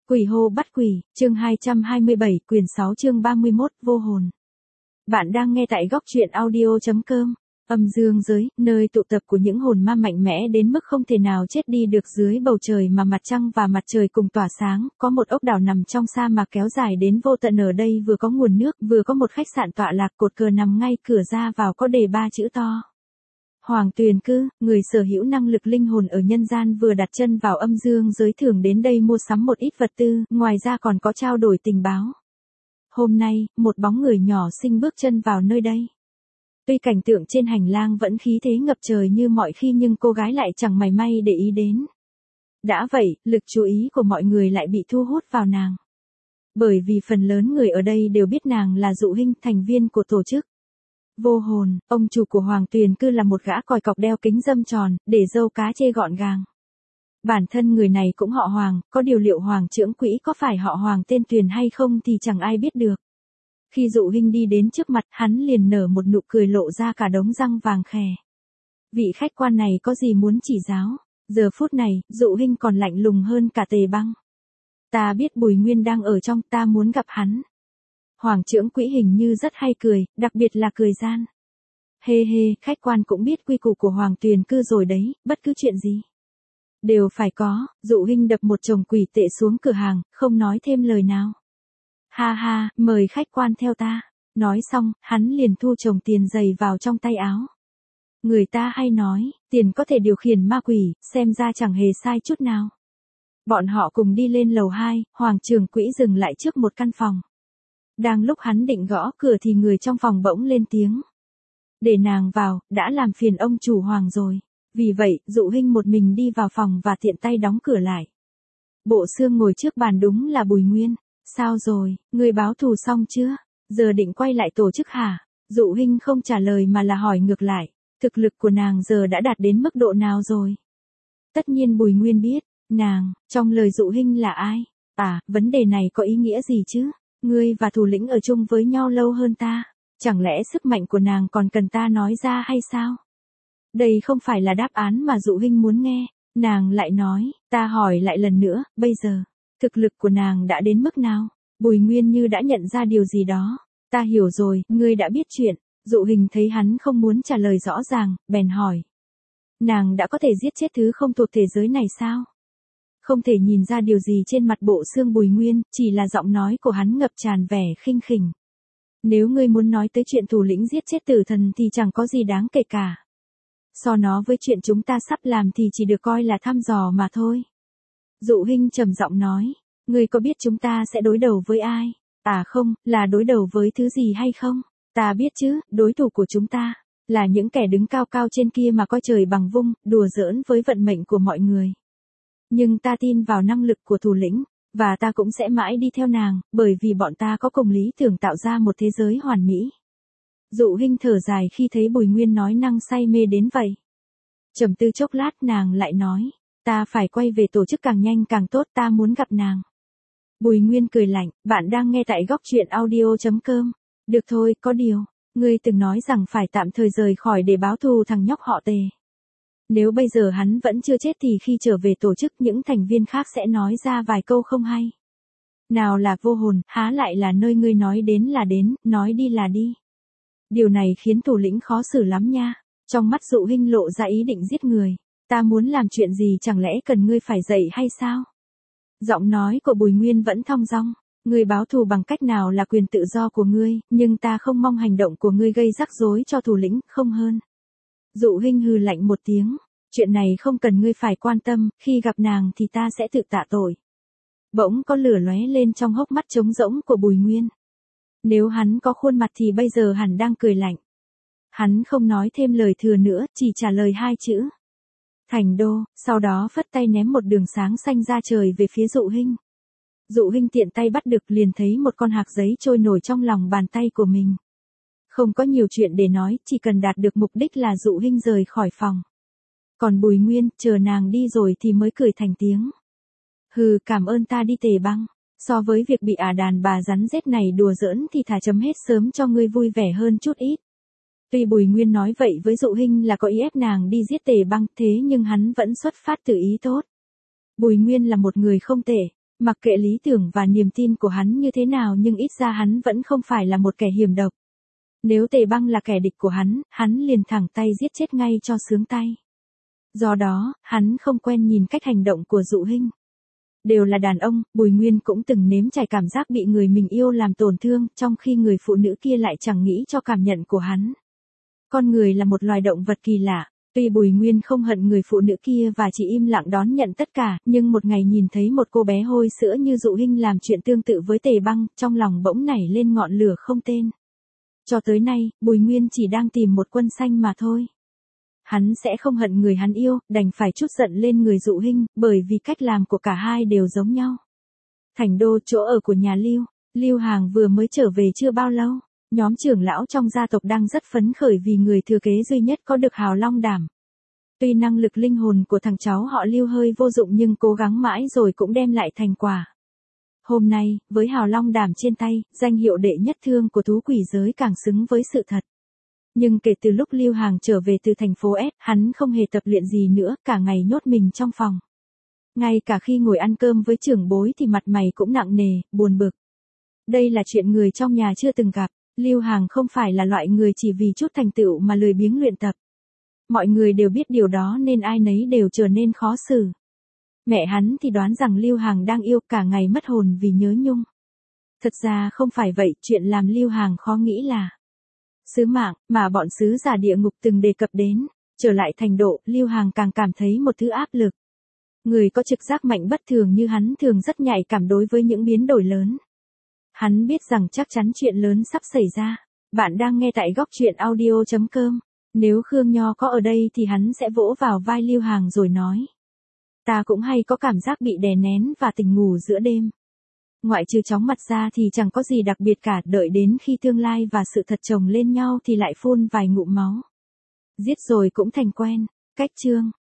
Quỷ hô bắt quỷ, chương 227, quyển 6 chương 31, vô hồn. Bạn đang nghe tại góc truyện audio.com. Âm dương giới, nơi tụ tập của những hồn ma mạnh mẽ đến mức không thể nào chết đi được. Dưới bầu trời mà mặt trăng và mặt trời cùng tỏa sáng, có một ốc đảo nằm trong sa mạc kéo dài đến vô tận. Ở đây vừa có nguồn nước, vừa có một khách sạn tọa lạc. Cột cờ nằm ngay cửa ra vào có đề 3 chữ to: Hoàng Tuyền Cư. Người sở hữu năng lực linh hồn ở nhân gian vừa đặt chân vào âm dương giới thường đến đây mua sắm một ít vật tư, ngoài ra còn có trao đổi tình báo. Hôm nay, một bóng người nhỏ xinh bước chân vào nơi đây. Tuy cảnh tượng trên hành lang vẫn khí thế ngập trời như mọi khi, nhưng cô gái lại chẳng mảy may để ý đến. Đã vậy, lực chú ý của mọi người lại bị thu hút vào nàng. Bởi vì phần lớn người ở đây đều biết nàng là Dụ Hinh, thành viên của tổ chức Vô Hồn. Ông chủ của Hoàng Tuyền Cư là một gã còi cọc đeo kính râm tròn, để râu cá chê gọn gàng. Bản thân người này cũng họ Hoàng, có điều liệu Hoàng trưởng quỹ có phải họ Hoàng tên Tuyền hay không thì chẳng ai biết được. Khi Dụ Hinh đi đến trước mặt, hắn liền nở một nụ cười lộ ra cả đống răng vàng khè. Vị khách quan này có gì muốn chỉ giáo? Giờ phút này, Dụ Hinh còn lạnh lùng hơn cả Tề Băng. Ta biết Bùi Nguyên đang ở trong, ta muốn gặp hắn. Hoàng trưởng quỹ hình như rất hay cười, đặc biệt là cười gian. Hê hê, khách quan cũng biết quy củ của Hoàng Tuyền Cư rồi đấy, bất cứ chuyện gì đều phải có. Dụ Hinh đập một chồng quỷ tệ xuống cửa hàng, không nói thêm lời nào. Ha ha, mời khách quan theo ta. Nói xong, hắn liền thu chồng tiền giày vào trong tay áo. Người ta hay nói, tiền có thể điều khiển ma quỷ, xem ra chẳng hề sai chút nào. Bọn họ cùng đi lên lầu 2, Hoàng trưởng quỹ dừng lại trước một căn phòng. Đang lúc hắn định gõ cửa thì người trong phòng bỗng lên tiếng: Để nàng vào, đã làm phiền ông chủ Hoàng rồi. Vì vậy, Dụ Hinh một mình đi vào phòng và tiện tay đóng cửa lại. Bộ xương ngồi trước bàn đúng là Bùi Nguyên. Sao rồi, ngươi báo thù xong chưa? Giờ định quay lại tổ chức hả? Dụ Hinh không trả lời mà là hỏi ngược lại. Thực lực của nàng giờ đã đạt đến mức độ nào rồi? Tất nhiên Bùi Nguyên biết. Nàng, trong lời Dụ Hinh là ai? À, vấn đề này có ý nghĩa gì chứ? Ngươi và thủ lĩnh ở chung với nhau lâu hơn ta. Chẳng lẽ sức mạnh của nàng còn cần ta nói ra hay sao? Đây không phải là đáp án mà Dụ Hinh muốn nghe. Nàng lại nói, ta hỏi lại lần nữa, bây giờ, thực lực của nàng đã đến mức nào? Bùi Nguyên như đã nhận ra điều gì đó. Ta hiểu rồi, ngươi đã biết chuyện. Dụ Hinh thấy hắn không muốn trả lời rõ ràng, bèn hỏi. Nàng đã có thể giết chết thứ không thuộc thế giới này sao? Không thể nhìn ra điều gì trên mặt bộ xương Bùi Nguyên, chỉ là giọng nói của hắn ngập tràn vẻ khinh khỉnh. Nếu ngươi muốn nói tới chuyện thủ lĩnh giết chết tử thần thì chẳng có gì đáng kể cả. So nó với chuyện chúng ta sắp làm thì chỉ được coi là thăm dò mà thôi. Dụ Hinh trầm giọng nói, ngươi có biết chúng ta sẽ đối đầu với ai? À không, là đối đầu với thứ gì hay không? Ta biết chứ, đối thủ của chúng ta là những kẻ đứng cao cao trên kia mà coi trời bằng vung, đùa giỡn với vận mệnh của mọi người. Nhưng ta tin vào năng lực của thủ lĩnh, và ta cũng sẽ mãi đi theo nàng, bởi vì bọn ta có cùng lý tưởng tạo ra một thế giới hoàn mỹ. Dụ Hinh thở dài khi thấy Bùi Nguyên nói năng say mê đến vậy. Trầm tư chốc lát nàng lại nói, ta phải quay về tổ chức càng nhanh càng tốt, ta muốn gặp nàng. Bùi Nguyên cười lạnh, bạn đang nghe tại góc truyện audio.com. Được thôi, có điều, ngươi từng nói rằng phải tạm thời rời khỏi để báo thù thằng nhóc họ Tề. Nếu bây giờ hắn vẫn chưa chết thì khi trở về tổ chức những thành viên khác sẽ nói ra vài câu không hay. Nào là Vô Hồn, há lại là nơi ngươi nói đến là đến, nói đi là đi. Điều này khiến thủ lĩnh khó xử lắm nha. Trong mắt Dụ Hinh lộ ra ý định giết người. Ta muốn làm chuyện gì chẳng lẽ cần ngươi phải dạy hay sao? Giọng nói của Bùi Nguyên vẫn thong dong. Ngươi báo thù bằng cách nào là quyền tự do của ngươi, nhưng ta không mong hành động của ngươi gây rắc rối cho thủ lĩnh, không hơn. Dụ Hinh hừ lạnh một tiếng. Chuyện này không cần ngươi phải quan tâm, khi gặp nàng thì ta sẽ tự tạ tội. Bỗng có lửa lóe lên trong hốc mắt trống rỗng của Bùi Nguyên. Nếu hắn có khuôn mặt thì bây giờ hẳn đang cười lạnh. Hắn không nói thêm lời thừa nữa, chỉ trả lời 2 chữ. Thành Đô, sau đó phất tay ném một đường sáng xanh ra trời về phía Dụ Hinh. Dụ Hinh tiện tay bắt được liền thấy một con hạc giấy trôi nổi trong lòng bàn tay của mình. Không có nhiều chuyện để nói, chỉ cần đạt được mục đích là Dụ Hinh rời khỏi phòng. Còn Bùi Nguyên, chờ nàng đi rồi thì mới cười thành tiếng. Hừ, cảm ơn ta đi Tề Băng. So với việc bị đàn bà rắn rết này đùa giỡn thì thà chấm hết sớm cho ngươi vui vẻ hơn chút ít. Tuy Bùi Nguyên nói vậy với Dụ Hinh là có ý ép nàng đi giết Tề Băng, thế nhưng hắn vẫn xuất phát từ ý tốt. Bùi Nguyên là một người không tệ, Mặc kệ lý tưởng và niềm tin của hắn như thế nào nhưng ít ra hắn vẫn không phải là một kẻ hiểm độc. Nếu Tề Băng là kẻ địch của hắn liền thẳng tay giết chết ngay cho sướng tay. Do đó, hắn không quen nhìn cách hành động của Dụ Hinh. Đều là đàn ông, Bùi Nguyên cũng từng nếm trải cảm giác bị người mình yêu làm tổn thương, trong khi người phụ nữ kia lại chẳng nghĩ cho cảm nhận của hắn. Con người là một loài động vật kỳ lạ. Tuy Bùi Nguyên không hận người phụ nữ kia và chỉ im lặng đón nhận tất cả, nhưng một ngày nhìn thấy một cô bé hôi sữa như Dụ Hinh làm chuyện tương tự với Tề Băng, trong lòng bỗng nảy lên ngọn lửa không tên. Cho tới nay, Bùi Nguyên chỉ đang tìm một quân xanh mà thôi. Hắn sẽ không hận người hắn yêu, đành phải trút giận lên người Dụ Hinh, bởi vì cách làm của cả hai đều giống nhau. Thành Đô, chỗ ở của nhà Lưu. Lưu Hàng vừa mới trở về chưa bao lâu. Nhóm trưởng lão trong gia tộc đang rất phấn khởi vì người thừa kế duy nhất có được hào long đảm. Tuy năng lực linh hồn của thằng cháu họ Lưu hơi vô dụng nhưng cố gắng mãi rồi cũng đem lại thành quả. Hôm nay, với hào long đảm trên tay, danh hiệu đệ nhất thương của thú quỷ giới càng xứng với sự thật. Nhưng kể từ lúc Lưu Hàng trở về từ thành phố S, hắn không hề tập luyện gì nữa, cả ngày nhốt mình trong phòng. Ngay cả khi ngồi ăn cơm với trưởng bối thì mặt mày cũng nặng nề, buồn bực. Đây là chuyện người trong nhà chưa từng gặp. Lưu Hàng không phải là loại người chỉ vì chút thành tựu mà lười biếng luyện tập. Mọi người đều biết điều đó nên ai nấy đều trở nên khó xử. Mẹ hắn thì đoán rằng Lưu Hàng đang yêu, cả ngày mất hồn vì nhớ nhung. Thật ra không phải vậy, chuyện làm Lưu Hàng khó nghĩ là sứ mạng mà bọn sứ giả địa ngục từng đề cập đến. Trở lại Thành Độ, Lưu Hàng càng cảm thấy một thứ áp lực. Người có trực giác mạnh bất thường như hắn thường rất nhạy cảm đối với những biến đổi lớn. Hắn biết rằng chắc chắn chuyện lớn sắp xảy ra. Bạn đang nghe tại góc truyện audio.com. Nếu Khương Nho có ở đây thì hắn sẽ vỗ vào vai Lưu Hàng rồi nói. Ta cũng hay có cảm giác bị đè nén và tỉnh ngủ giữa đêm. Ngoại trừ chóng mặt ra thì chẳng có gì đặc biệt cả, đợi đến khi tương lai và sự thật chồng lên nhau thì lại phun vài ngụm máu. Giết rồi cũng thành quen. Cách chương.